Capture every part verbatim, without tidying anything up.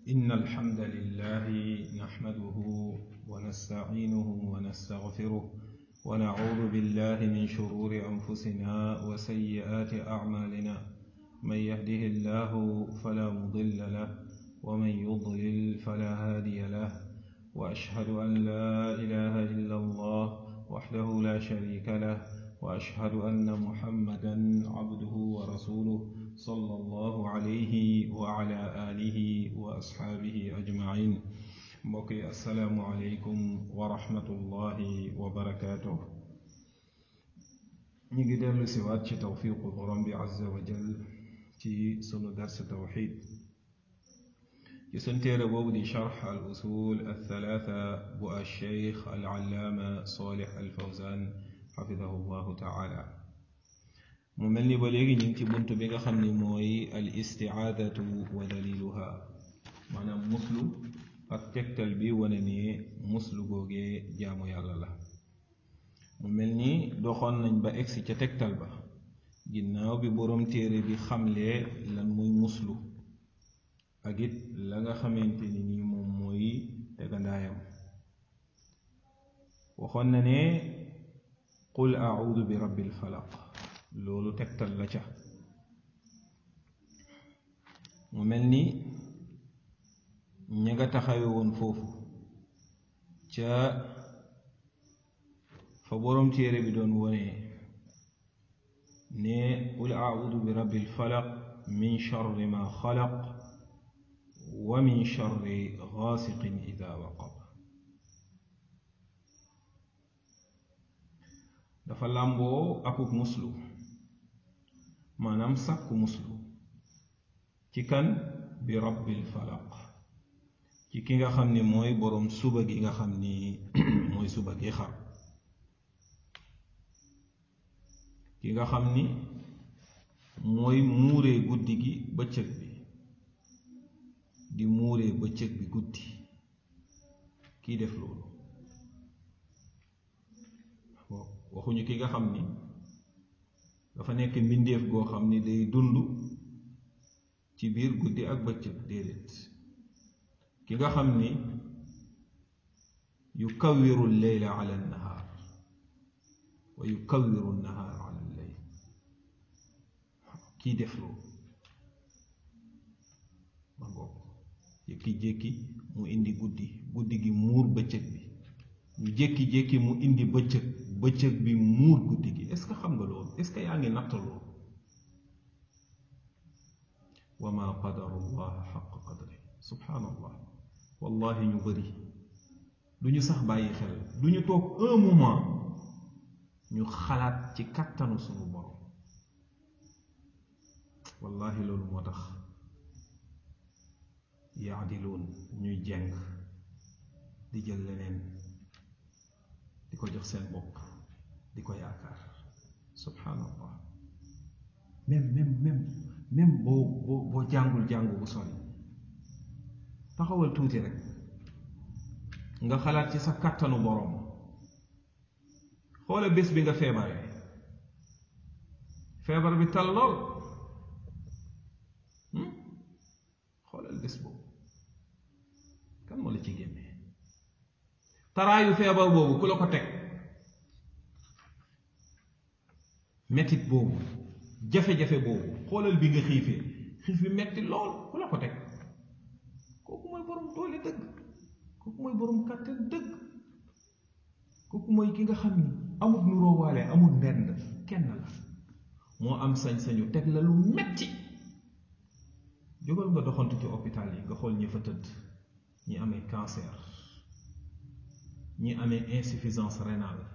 إن الحمد لله نحمده ونستعينه ونستغفره ونعوذ بالله من شرور أنفسنا وسيئات أعمالنا من يهده الله فلا مضل له ومن يضلل فلا هادي له وأشهد أن لا إله إلا الله وحده لا شريك له وأشهد أن محمدا عبده ورسوله صلى الله عليه وعلى آله وأصحابه أجمعين. mbokki assalaamu aleykum wa rahmatullahi wa barakaatuh. ñu ngi dellu siwaat ci tawfiiqu borom bi azza wa jal ci sunu dars tawxiid ci sun téere boobu di sharx al usul al thalaatha bu al sheikh al allaama Saalih al Fawzaan xafidahu llahu taala. mu mel ni ba léegi ñu ngi ci bunt bi nga xam ni mooy al istiaadatu wa daliluha, maanaam muslu ak tegtal bi wane ne muslu googee jaamu yàlla la. mu mel ni doxoon nañ ba egsi ca tegtal ba ginnaaw bi boroom téere bi xamlee lan muy muslu ak it la nga xamante ni nii moom mooy tegandaayam. waxoon na ne qul audu bi rabbil falaq, loolu tegtal la ca. mu mel ni ña nga taxawe woon foofu ca fa boroom téere bi doon wone ne qul audu bi rabbil falaq min charri ma xalaq wa min charri gaasiqin ida waqab. dafa làmboo akuk muslu, maanaam sàkku muslu ci kan bi rabbil falaq, ci ki nga xam ni mooy boroom suba gi nga xam ni mooy suba gi xar, ki nga xam ni mooy muuree guddi gi bëccëg bi di muuree bëccëg bi guddi, kii def loolu. waxuñu ki nga xam ni dafa nekk mbindeef goo xam ni day dund ci biir guddi ak bëccëg, déedéet. ki nga xam ni yukawiru lleyla ala nnahaar wa yukawiru nnahaar ala lleyl, kii def loolu ma ngoog. jékki-jékki mu indi guddi, guddi gi muur bëccëg bi, ñu jékki-jékki mu indi bëccëg, bëccëg bi muur guddi gi. est-ce que xam nga loolu? est-ce que yaa ngi natt loolu? wa ma qadaru llaha xaqa qadri, subhaanallah. wallahi ñu bëri du ñu sax bàyyi xel, du ñu toog un moment ñu xalaat ci kàttanu sunu borom. wallahi loolu moo tax yaadiluun ñuy jeng di jël leneen di ko jox seen bopp, di ko yaakaar. subhaanallah. même même même même boo boo boo jàngul jàngu bu sori, taxawal tuuti rek nga xalaat ci sa kàttanu boroom. xoola bés bi nga feebaree, feebar bi tal lool, xoolal bés boobu kan moo la ci génnee? taraayu feebar boobu ku la ko teg? mettit boobu, jafe-jafe boobu, xoolal bi nga xiifee, xiif bi metti lool, ku la ko teg? kooku mooy borom doole dëgg, kooku mooy borom kàttan dëgg, kooku mooy ki nga xam ni amul nuróowaale, amul ndend, kenn la, moo am sañ-sañu teg la lu metti. jógal nga doxantu ci hôpital yi nga xool ñi fa tëdd, ñi amee cancer, ñi amee insuffisance rénale.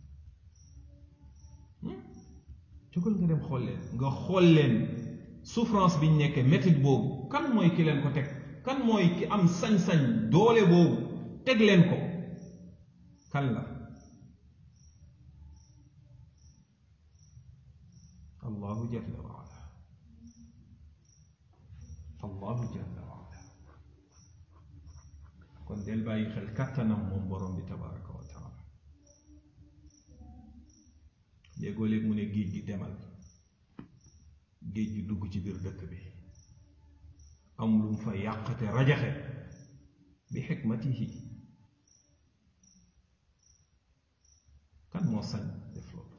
jógal nga dem xool leen, nga xool leen souffrance biñ nekkee, métit boobu, kan mooy ki leen ko teg? kan mooy ki am sañ-sañ doole boobu teg leen ko? kan la? allahu jalla wa ala, allahu jalla wa ala. kon del bàyyi xel kàttanam moom borom bi tabaraka wa taala. léegoo léeg mu ne géej gi demal, géej gi dugg ci biir dëkk bi, am lu mu fa yàqate rajaxe bi xikmatihi kan moo sañ def loolu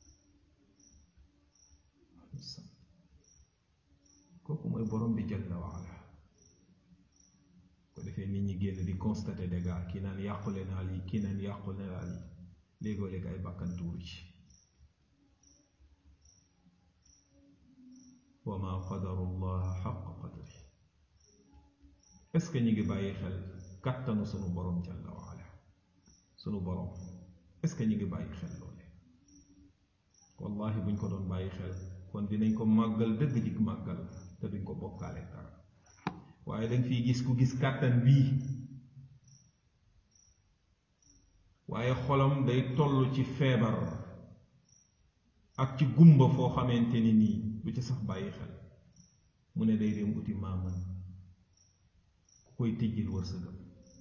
kooku mooy borom bi jalla wa ala ko defee nit ñi génn di constater dégâts kii naan yàqule naa lii kii naan yàqule naa lii léegoo léeg ay bakkan tuuru ci wa ma qadaru llaha xaqa qadri est ce que ñu ngi bàyyi xel kattanu sunu borom jalla wa ala sunu borom est ce que ñu ngi bàyyi xel loole wallahi buñ ko doon bàyyi xel kon dinañ ko màggal dëgg jig màggal te duñ ko bokkaale dara waaye dañ fiy gis ku gis kàttan bii waaye xolam day toll ci feebar ak ci gumba foo xamante ni nii du ci sax bàyyi xel mu ne day dem uti maaman ku koy tijjil wërsëgam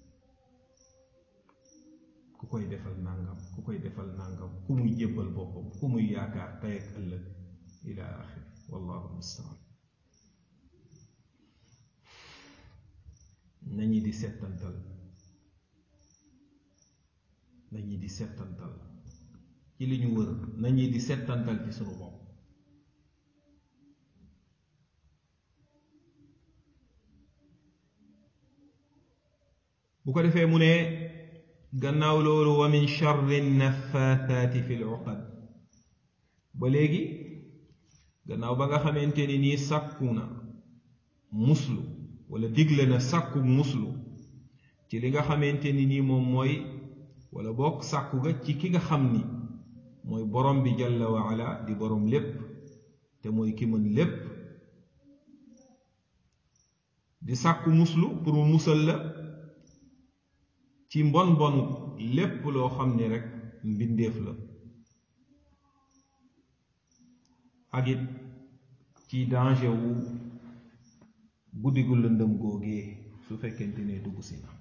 ku koy defal nàngam ku koy defal nàngam ku muy jébbal boppam ku muy yaakaar tey ak ëllëg ila axiri wallahu mustaan nañi di settantal nañi di settantal ci li ñu wër nañi di settantal ci sunu bopp bu ko defee mu ne gannaaw loolu wa min charri naffaathaati fi l uqad ba léegi gannaaw ba nga xamante ni nii sàkku na muslu wala digle na sàkku muslu ci li nga xamante ni nii moom mooy wala bokk sàkku ga ci ki nga xam ni mooy borom bi jalla wa ala di borom lépp te mooy ki mën lépp di sàkku muslu pour mu musal la ci mbon mbonu lépp loo xam ni rek mbindeef la ak it ci danger wu guddi gu lëndëm googee su fekkente ne dugg si na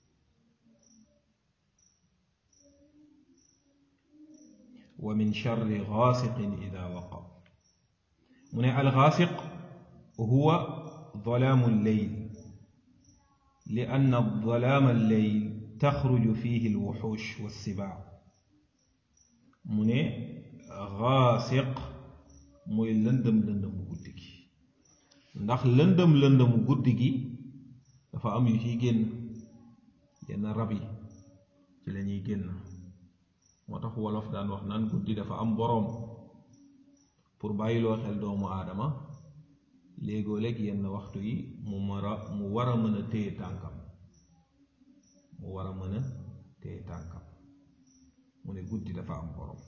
wa min charri gaasiqin ida waqab mu ne algaasiq huwa dalaamu lleyl li anna dalaama lleyl taxruju fihi alwuxuush walsibaa mu ne gaasiq mooy lëndëm lëndëmu guddi gi ndax lëndëm lëndëmu guddi gi dafa am yu ciy génn yenn rab yi ci la ñuy génn moo tax wolof daan wax naan guddi dafa am boroom pour bàyyiloo xel doomu aadama léegoo léeg yenn waxtu yi mu mara mu war a mën a téye tànkam mu war a mën a téye tànkam mu ne guddi dafa am boroom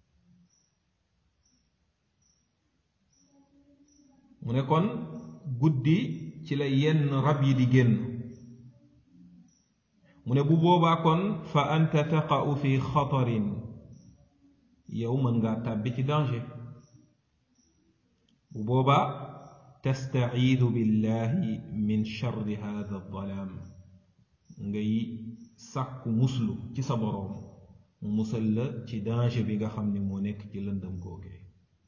mu ne kon guddi ci la yenn rab yi di génn mu ne bu boobaa kon fa anta taqa'u fi xatarin yow mën ngaa tàbbi ci danger bu boobaa tastaciidu billahi min charri hada dalaam ngay sàkku muslu ci sa boroom mu musal la ci danger bi nga xam ne moo nekk ci lëndëm googee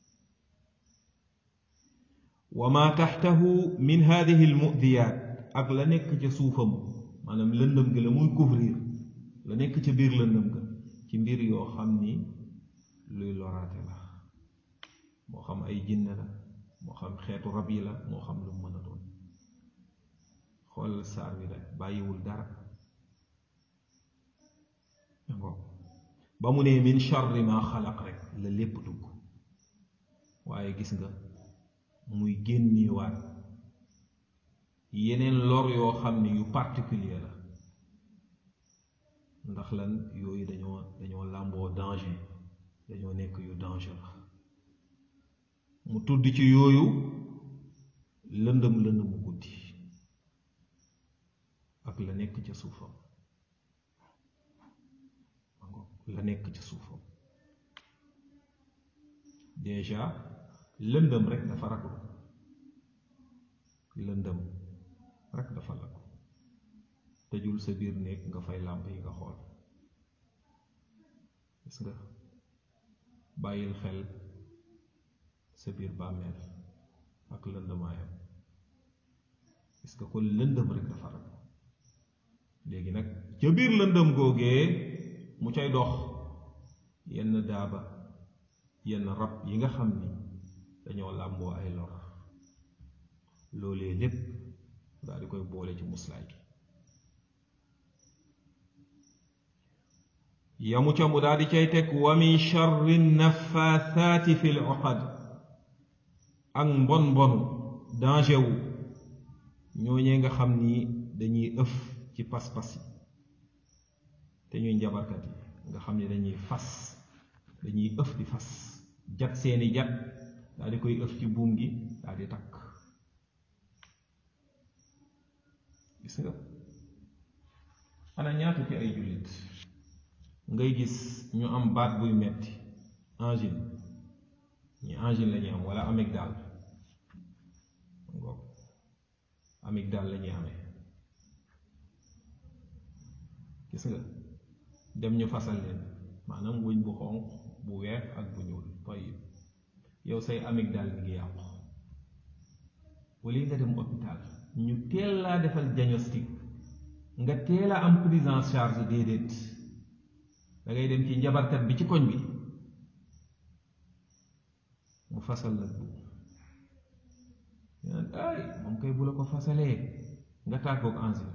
wa ma taxtahu min hadihi almudiyaat ak la nekk ca suufam maanaam lëndëm ga la muy couvrir la nekk ca biir lëndëm ga ci mbir yoo xam ni luy loraate la moo xam ay jinne la moo xam xeetu rab yi la moo xam lu mën a doon xoolal saar wi rek bàyyiwul dara ba mu ne min charri ma xalaq rek la lépp dugg waaye gis nga muy génnewaat yeneen lor yoo xam ne yu particulier la ndax lan yooyu dañoo dañoo làmboo danger dañoo nekk yu danger la mu tudd ci yooyu lëndëm lëndëmu guddi ak la nekk ca suufam la nekk ca suufam déjà lëndëm rek dafa raglu lëndëm rek dafa laglu tëjul sa biir néeg nga fay làmp yi nga xool gis nga bàyyil xel sa biir bàmmeel ak lëndëmaayam gis nga kon lëndëm rek dafa rab léegi nag ca biir lëndëm googee mu cay dox yenn daaba yenn rab yi nga xam ni dañoo làmboo ay lor loolee lépp daal di koy boole ci muslaay gi yamu ca mu daal di cay teg wa min charri naffaathaati fi l uqad ak mbon mbonu danger wu ñooñee nga xam ni dañuy ëf ci pas-pas yi te ñuy njabarkat yi nga xam ni dañuy fas dañuy ëf di fas jat seeni jat daal di koy ëf ci buum gi daal di takk gis nga ana ñaata ci ay jullit ngay gis ñu am baat buy metti angine ñi angine la ñuy am wala amygdale ngoog amygdale la ñuy amee gis nga dem ñu fasal leen maanaam wëñ bu xonq bu weex ak bu ñuul toy yow say amygdale mi ngi yàqu wala nga dem hôpital ñu teel laa defal diagnostic nga teel a am prise en charge déedéet da ngay dem ci njabarkat bi ci koñ bi mu fasal la bu ay moom koy bu la ko fasalee nga tàggoog angine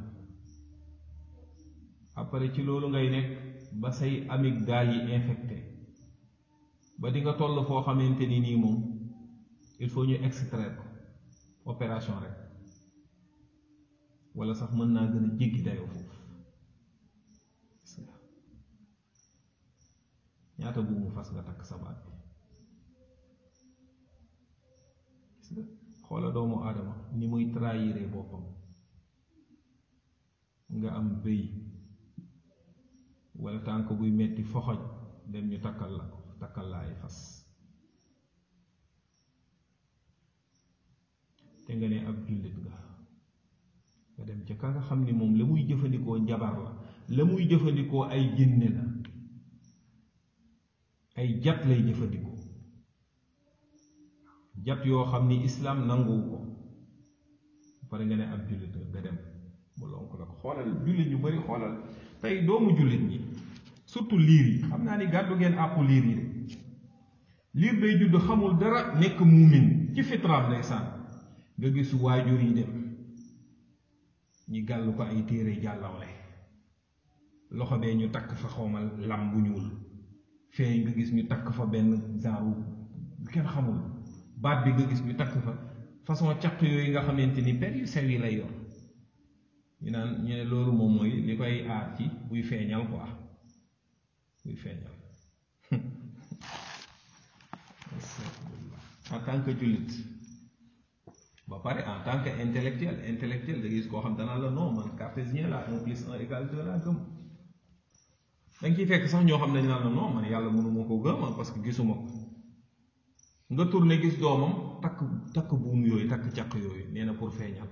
après ci loolu ngay nekk ba say amygdale yi infecté ba di nga toll foo xamante ni nii moom il faut ñu extraire ko opération rek wala sax mën naa gën a jéggi dayoo foofu ñaata buumu fas nga takk sa baat bi gis nga xoola doomu aadama ni muy trahiré boppam nga am bëy wala tànk buy metti foxoj dem ñu takkal la ko takkal la ay fas te nga ne ab jullit nga nga dem ca ka nga xam ni moom la muy jëfandikoo njabar la la muy jëfandikoo ay jinne la ay jat lay jëfandikoo jat yoo xam ni islaam nanguwu ko pare nga ne ab jullit nga dem mu lonk la ko xoolal jullit ñu bari xoolal tey doomu jullit ñi surtout liir yi xam naa ni gàddu ngeen àqu liir yi de liir day judd xamul dara nekk muumin ci fitraam lay sànn nga gis waajur yi dem ñi gàllu ko ay téere jàllawle loxo bee ñu takk fa xawmal lam bu ñuul fee nga gis ñu takk fa benn genre kenn xamul baat bi nga gis ñu takk fa façon caq yooyu nga xamante ni per yu sew yi lay yor ñu naan ñu ne loolu moom mooy li koy aar ci buy feeñal quoi buy feeñal en tant que jullit ba pare en tant que intellectuel intellectuel da gis koo xam danaa la non man cartésien la un plus un égale deux la gëm da nga ciy fekk sax ñoo xam ne dañ naan la non man yàlla mënu ma ko gëm parce que gisuma ko nga tourné gis doomam takk takk buum yooyu takk caq yooyu nee na pour feeñal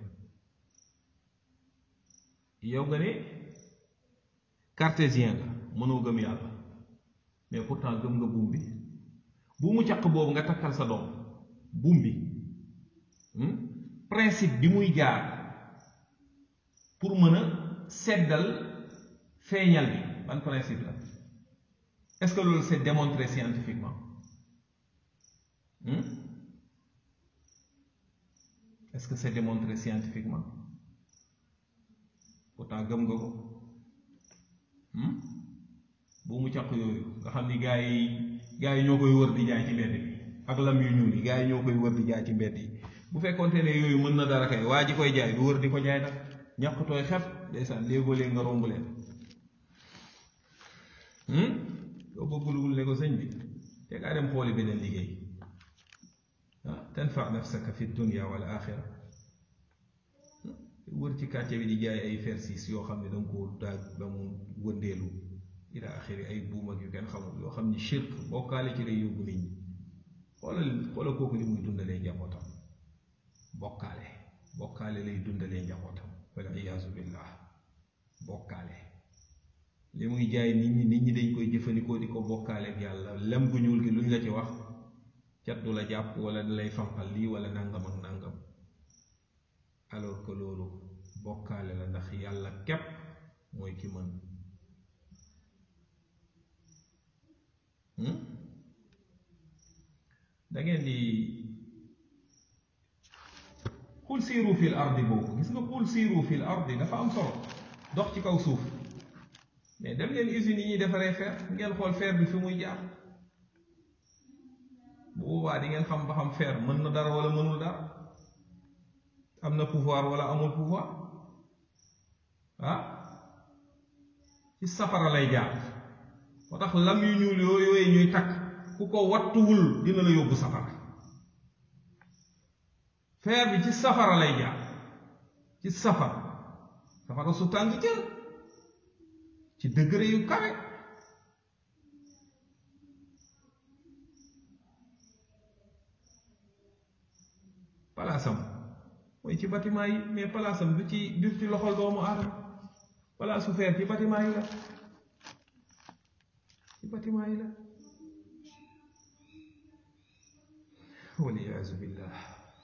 yow nga ne cartésien la mënoo gëm yàlla mais pourtant gëm nga buum bi buumu caq boobu nga takkal sa doom buum bi principe bi muy jaar pour mën a seddal feeñal bi ban principe la est-ce que loolu c'est démontré scientifiquement hmm? est-ce que c'est démontré scientifiquement pourtant gëm nga ko buumu caq yooyu nga xam ni gaa yi gaa yi ñoo koy wër di jaay ci mbedd bi ak lam yu ñuul yi gaa yi ñoo koy wër di jaay ci mbedd yi bu fekkoonte ne yooyu mën na dara kay waa ji koy jaay du wër di ko jaay nag ñàkk tooy xef ndeysaan léegoo léegi nga romb leen yow bëggulugul ne ko sëñ bi te ngaa dem xooli beneen liggéey ah tanfa nafsaka fi dunya wal axira wër ci quartier bi di jaay ay fersis yoo xam ne danga ko daaj ba mu wëndeelu ila axiri ay buum ak yu kenn xamul yoo xam ni shirk bokkaale ci lay yóbbu nit ñi xoolal xoolal kooku li muy dundalee njabootam bokkaale bokkaale lay dundalee njabootam wala iyaazu billah bokkaale li muy jaay nit ñi nit ñi dañ koy jëfandikoo di ko bokkaale ak yàlla lem gu ñuul gi luñ la ci wax cat du la jàpp wala da lay fanqal lii wala nangam ak nangam alors que loolu bokkaale la, ndax yàlla képp mooy ki mën. da ngeen di qul siiru fil ardi boobu, gis nga qul siiru fil ardi dafa am solo, dox ci kaw suuf. mais dem leen usines yi ñuy defaree fer ngeen xool fer bi fi muy jaar, bu boobaa di ngeen xam ba xam fer mën na dara wala mënul dara, am na pouvoir wala amul pouvoir. ah ci safara lay jaar. moo tax lam yu ñuul yooyu ñuy takk ku ko wattuwul dina la yóbbu safara. fer bi ci safara lay jaar, ci safara safara su tàng jër, ci degré yu kawe. palaasam mooy ci bâtiment yi, mais palaasam du ci du ci loxol doomu aadama. palaasu fer ci bâtiment yi la, ci bâtiment yi la. waliyaazu billah.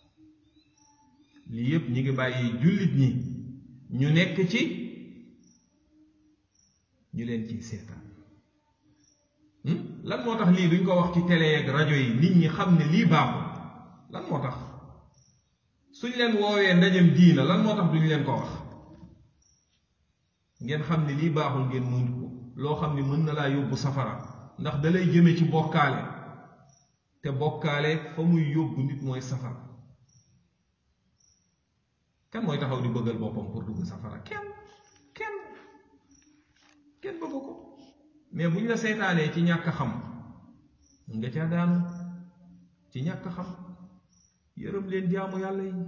lii yépp ñi ngi bàyyi jullit ñi ñu nekk ci, ñu leen ciy seetaan. lan moo tax lii duñ ko wax ci télé ak rajo yi nit ñi xam ne lii baaxul? lan moo tax suñ leen woowee ndajem diina lan moo tax duñ leen ko wax? ngeen xam ne lii baaxul ngeen mënut ko, loo xam ne mën na laa yóbbu safara, ndax da lay jëme ci bokkaale, te bokkaale fa muy yóbbu nit mooy safara. kan mooy taxaw di bëggal boppam pour dugg safara? kenn kenn kenn bëgg ko. mais buñ la seetaanee ci ñàkk xam nga ca daanu, ci ñàkk xam. yërëm leen jaamu yàlla yi.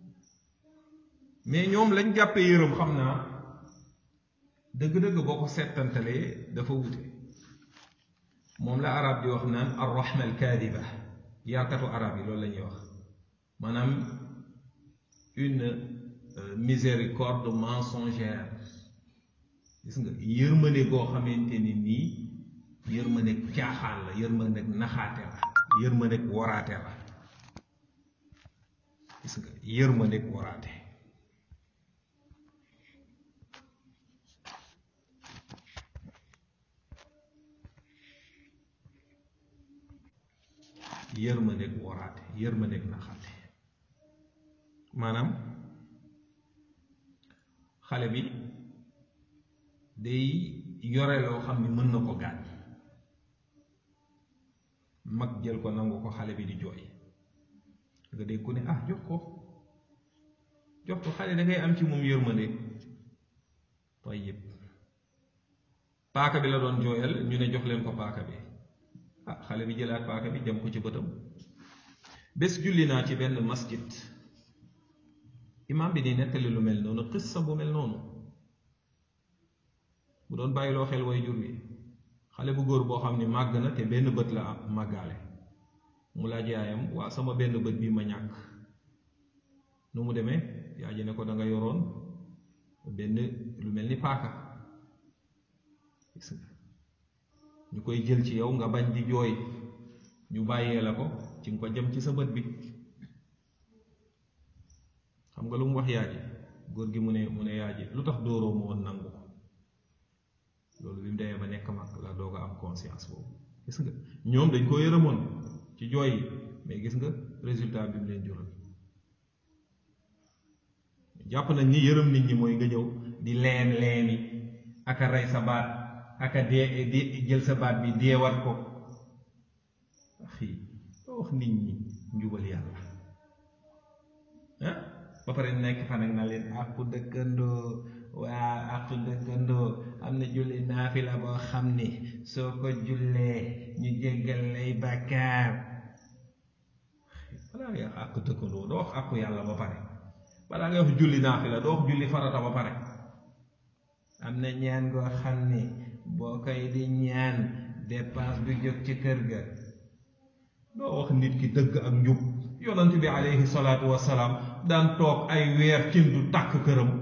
mais ñoom lañ jàppee yërëm xam naa dëgg-dëgg boo ko settantalee dafa wute. moom la arab di wax naan ar-rahma al-kaadiba. yarkatu arab yi loolu la ñuy wax, maanaam une miséricorde mensongère. gis nga yërmande goo xamante ni nii yërmande caaxaan la, yërmande naxaate la, yërmande waraate la. gis nga yërmande waraate. yërmande waraate, yërmande naxaate. maanaam xale bi day yore loo xam ni mën na ko gaañ, mag jël ko nangu ko, xale bi di jooy, nga dégg ku ne ah jox ko jox ko xale da ngay am ci moom yërmande. tayyib paaka bi la doon jooyal, ñu ne jox leen ko paaka bi. ah xale bi jëlaat paaka bi jëm ko ci bëtam. bés julli naa ci benn masjid, imam bi di nettali lu mel noonu, qissa bu mel noonu, bu doon bàyyiloo xel way jur wi. xale bu góor boo xam ne màgg na te benn bët la am màggaale, mu laaj yaayam waa sama benn bët bi ma ñàkk nu mu demee? yaa ji ne ko da nga yoroon benn lu mel ni paaka, ñu koy jël ci yow nga bañ di jooy, ñu bàyyee la ko ci nga ko jëm ci sa bët bi. xam nga lu mu wax yaa ji? góor gi mu ne mu ne yaa ji lu tax dóoroo ma woon nangu ko? loolu bi mu demee ba nekk mag la doog a am conscience boobu. gis nga ñoom dañ ko yërëmoon ci jooy yi, mais gis nga résultat bi mu leen jural. jàpp nañ ni yërëm nit ñi mooy nga ñëw di leen leeni aka rey sa baat, aka dee di jël sa baat bi deewat ko. xii doo wax nit ñi njubal yàlla ah ba pare nekk fa nag na leen àqu dëkkandoo. waa àqu dëkkandoo am na julli naafila boo xam ni soo ko jullee ñu jéggal lay bàkkaar. balaa ngay wax àqu dëkkandoo doo wax àqu yàlla ba pare. balaa ngay wax julli naafila doo wax julli farata ba pare. am na ñaan goo xam ni boo koy di ñaan dépense bi jóg ci kër ga. doo wax nit ki dëgg ak njub. yonent bi alayhi salaatu wasalaam daan toog ay weer cin du tàkk këram.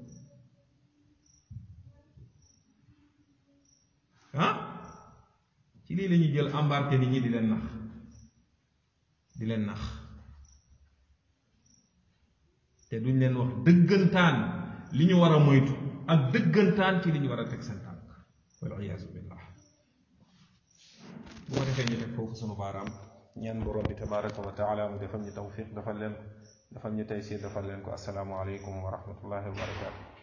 ah ci lii la ñuy jël embarqué nit ñi di leen nax di leen nax te duñ leen wax dëggantaan li ñu war a moytu ak dëggantaan ci li ñu war a teg seen tànk wal iyaazu billah. bu ko defee ñu teg foofu sunu baaraam ñaan borom bi tabaraka wa taala mu defal ñu tawfiq defal leen ko defal ñu taysiir defal leen ko. assalaamu aleykum wa rahmatullahi wa barakatu.